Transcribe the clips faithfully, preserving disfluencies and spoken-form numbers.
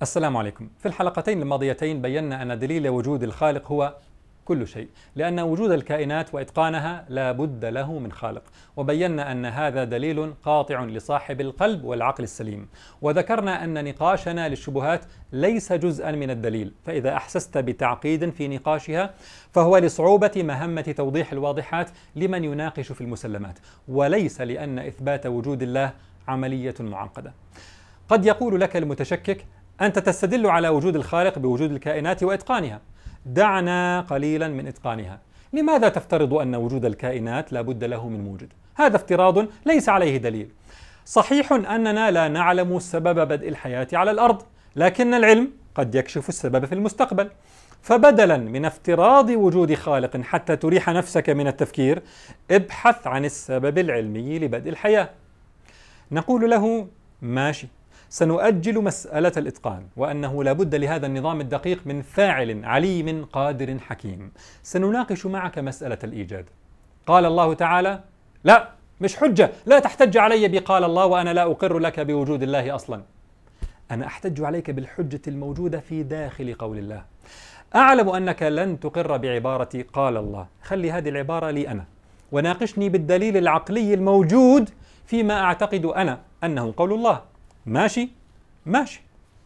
السلام عليكم. في الحلقتين الماضيتين بينا أن دليل وجود الخالق هو كل شيء، لأن وجود الكائنات وإتقانها لا بد له من خالق، وبينا أن هذا دليل قاطع لصاحب القلب والعقل السليم، وذكرنا أن نقاشنا للشبهات ليس جزءا من الدليل، فإذا أحسست بتعقيد في نقاشها فهو لصعوبة مهمة توضيح الواضحات لمن يناقش في المسلمات، وليس لأن إثبات وجود الله عملية معقدة. قد يقول لك المتشكك: أنت تستدل على وجود الخالق بوجود الكائنات وإتقانها، دعنا قليلا من إتقانها. لماذا تفترض أن وجود الكائنات لا بد له من موجد؟ هذا افتراض ليس عليه دليل. صحيح أننا لا نعلم سبب بدء الحياة على الأرض، لكن العلم قد يكشف السبب في المستقبل، فبدلا من افتراض وجود خالق حتى تريح نفسك من التفكير، ابحث عن السبب العلمي لبدء الحياة. نقول له: ماشي، سنؤجل مسألة الإتقان، وأنه لا بد لهذا النظام الدقيق من فاعل عليم قادر حكيم. سنناقش معك مسألة الإيجاد. قال الله تعالى: لا، مش حجة، لا تحتج علي بقال الله وأنا لا أقر لك بوجود الله أصلا. أنا أحتج عليك بالحجة الموجودة في داخل قول الله. أعلم أنك لن تقر بعبارة قال الله، خلي هذه العبارة لي أنا، وناقشني بالدليل العقلي الموجود فيما أعتقد أنا أنه قول الله. ماشي؟ ماشي.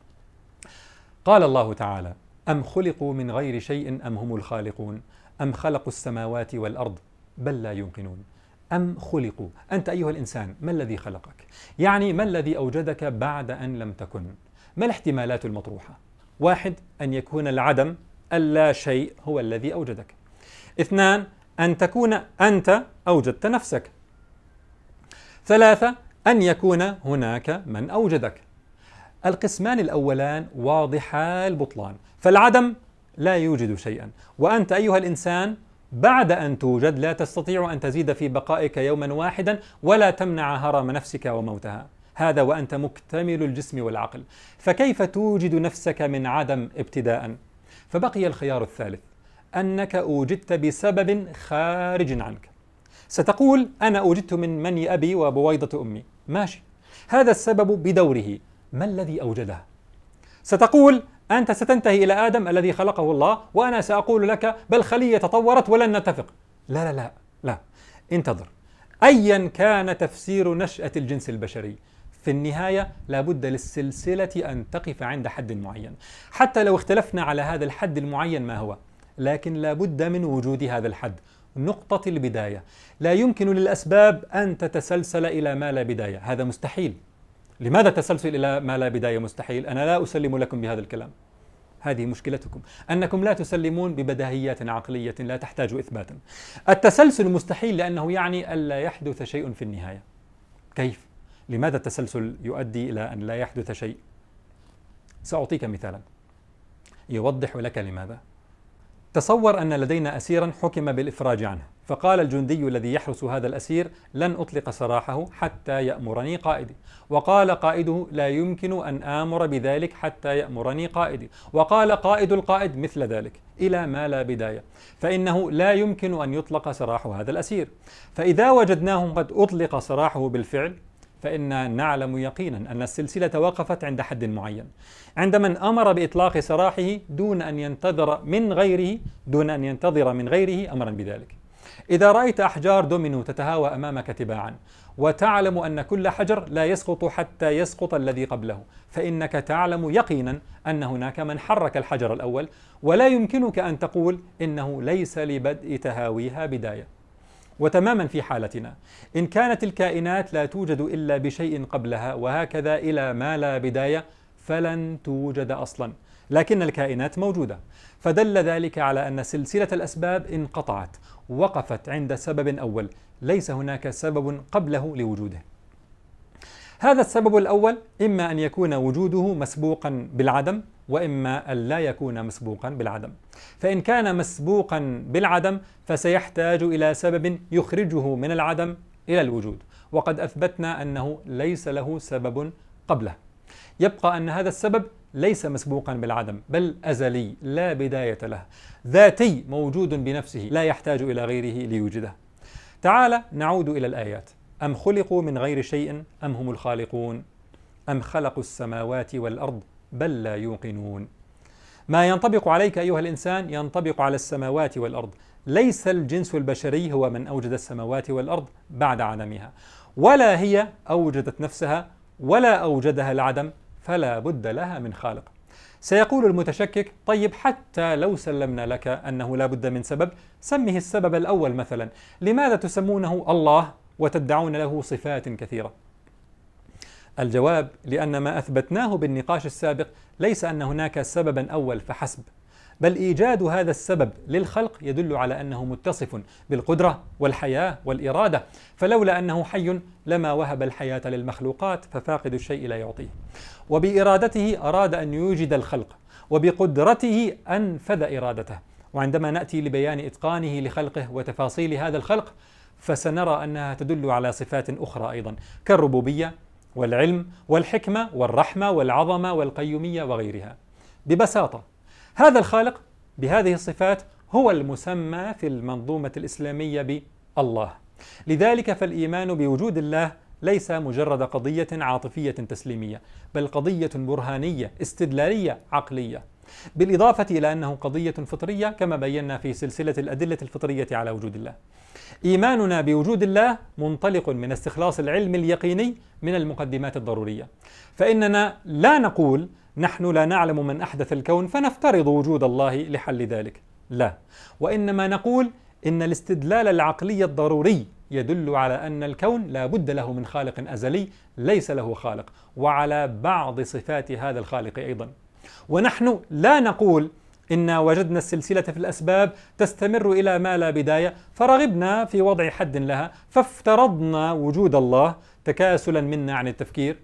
قال الله تعالى: أم خلقوا من غير شيء أم هم الخالقون أم خلقوا السماوات والأرض بل لا يوقنون. أم خلقوا، أنت أيها الإنسان ما الذي خلقك؟ يعني ما الذي أوجدك بعد أن لم تكن؟ ما الاحتمالات المطروحة؟ واحد، أن يكون العدم اللا شيء هو الذي أوجدك. اثنان، أن تكون أنت أوجدت نفسك. ثلاثة، أن يكون هناك من أوجدك. القسمان الأولان واضحا البطلان، فالعدم لا يوجد شيئا، وأنت أيها الإنسان بعد أن توجد لا تستطيع أن تزيد في بقائك يوما واحدا ولا تمنع هرم نفسك وموتها، هذا وأنت مكتمل الجسم والعقل، فكيف توجد نفسك من عدم ابتداء؟ فبقي الخيار الثالث، أنك أوجدت بسبب خارج عنك. ستقول: أنا أوجدت من مني أبي وبويضة أمي. ماشي، هذا السبب بدوره، ما الذي أوجده؟ ستقول: أنت ستنتهي إلى آدم الذي خلقه الله، وأنا سأقول لك: بل خلية تطورت ولن نتفق. لا لا لا لا، انتظر. أيا كان تفسير نشأة الجنس البشري، في النهاية لابد للسلسلة أن تقف عند حد معين، حتى لو اختلفنا على هذا الحد المعين ما هو، لكن لابد من وجود هذا الحد، نقطة البداية. لا يمكن للأسباب أن تتسلسل إلى ما لا بداية، هذا مستحيل. لماذا التسلسل إلى ما لا بداية مستحيل؟ أنا لا أسلم لكم بهذا الكلام. هذه مشكلتكم، أنكم لا تسلمون ببداهيات عقلية لا تحتاج إثباتا. التسلسل مستحيل لأنه يعني ألا يحدث شيء في النهاية. كيف؟ لماذا التسلسل يؤدي إلى أن لا يحدث شيء؟ سأعطيك مثالا يوضح لك لماذا. تصور أن لدينا أسيرا حكم بالإفراج عنه، فقال الجندي الذي يحرس هذا الأسير: لن أطلق سراحه حتى يأمرني قائدي. وقال قائده: لا يمكن أن آمر بذلك حتى يأمرني قائدي. وقال قائد القائد مثل ذلك، إلى ما لا بداية، فإنه لا يمكن أن يطلق سراح هذا الأسير. فإذا وجدناه قد أطلق سراحه بالفعل، فإن نعلم يقينا أن السلسلة وقفت عند حد معين، عند من أمر بإطلاق سراحه دون أن ينتظر من غيره دون أن ينتظر من غيره أمرا بذلك. إذا رأيت أحجار دومينو تتهاوى أمامك تباعا، وتعلم أن كل حجر لا يسقط حتى يسقط الذي قبله، فإنك تعلم يقينا أن هناك من حرك الحجر الأول، ولا يمكنك أن تقول إنه ليس لبدء تهاويها بداية. وتماما في حالتنا، إن كانت الكائنات لا توجد إلا بشيء قبلها وهكذا إلى ما لا بداية، فلن توجد أصلا، لكن الكائنات موجودة، فدل ذلك على أن سلسلة الأسباب انقطعت، وقفت عند سبب أول، ليس هناك سبب قبله لوجوده. هذا السبب الأول إما أن يكون وجوده مسبوقا بالعدم، وإما أن لا يكون مسبوقا بالعدم. فإن كان مسبوقا بالعدم فسيحتاج إلى سبب يخرجه من العدم إلى الوجود، وقد أثبتنا أنه ليس له سبب قبله. يبقى أن هذا السبب ليس مسبوقا بالعدم، بل أزلي لا بداية له، ذاتي موجود بنفسه لا يحتاج إلى غيره ليوجده. تعال نعود إلى الآيات. أم خلقوا من غير شيء أم هم الخالقون أم خلقوا السماوات والأرض بل لا يوقنون. ما ينطبق عليك أيها الإنسان ينطبق على السماوات والأرض. ليس الجنس البشري هو من أوجد السماوات والأرض بعد عدمها، ولا هي أوجدت نفسها ولا أوجدها العدم، فلا بد لها من خالق. سيقول المتشكك: طيب حتى لو سلمنا لك أنه لا بد من سبب، سمه السبب الأول مثلا، لماذا تسمونه الله وتدعون له صفات كثيرة؟ الجواب: لأن ما أثبتناه بالنقاش السابق ليس أن هناك سببا أول فحسب، بل إيجاد هذا السبب للخلق يدل على أنه متصف بالقدرة والحياة والإرادة، فلولا أنه حي لما وهب الحياة للمخلوقات، ففاقد الشيء لا يعطيه. وبإرادته أراد أن يوجد الخلق، وبقدرته أنفذ إرادته. وعندما نأتي لبيان إتقانه لخلقه وتفاصيل هذا الخلق، فسنرى أنها تدل على صفات أخرى أيضا، كالربوبية والعلم والحكمة والرحمة والعظمة والقيومية وغيرها. ببساطة هذا الخالق بهذه الصفات هو المسمى في المنظومة الإسلامية بالله. لذلك فالإيمان بوجود الله ليس مجرد قضية عاطفية تسليمية، بل قضية برهانية استدلالية عقلية، بالإضافة إلى أنه قضية فطرية كما بينا في سلسلة الأدلة الفطرية على وجود الله. إيماننا بوجود الله منطلق من استخلاص العلم اليقيني من المقدمات الضرورية، فإننا لا نقول نحن لا نعلم من أحدث الكون فنفترض وجود الله لحل ذلك، لا، وإنما نقول إن الاستدلال العقلي الضروري يدل على أن الكون لا بد له من خالق أزلي ليس له خالق، وعلى بعض صفات هذا الخالق أيضا. ونحن لا نقول إنا وجدنا السلسلة في الأسباب تستمر إلى ما لا بداية فرغبنا في وضع حد لها فافترضنا وجود الله تكاسلا منا عن التفكير،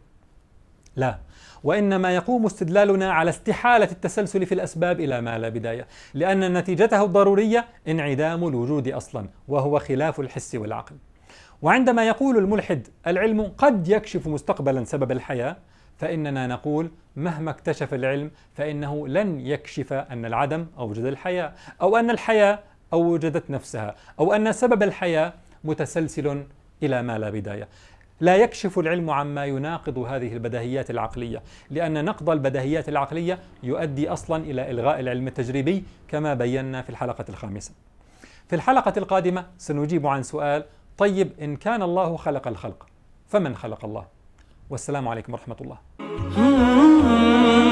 لا، وإنما يقوم استدلالنا على استحالة التسلسل في الأسباب إلى ما لا بداية، لأن نتيجته الضرورية انعدام الوجود أصلا، وهو خلاف الحس والعقل. وعندما يقول الملحد العلم قد يكشف مستقبلا سبب الحياة، فإننا نقول مهما اكتشف العلم فإنه لن يكشف أن العدم أوجد الحياة، أو أن الحياة أوجدت نفسها، أو أن سبب الحياة متسلسل إلى ما لا بداية. لا يكشف العلم عما يناقض هذه البديهيات العقلية، لأن نقض البديهيات العقلية يؤدي أصلا إلى إلغاء العلم التجريبي كما بينا في الحلقة الخامسة. في الحلقة القادمة سنجيب عن سؤال: طيب إن كان الله خلق الخلق فمن خلق الله؟ والسلام عليكم ورحمة الله.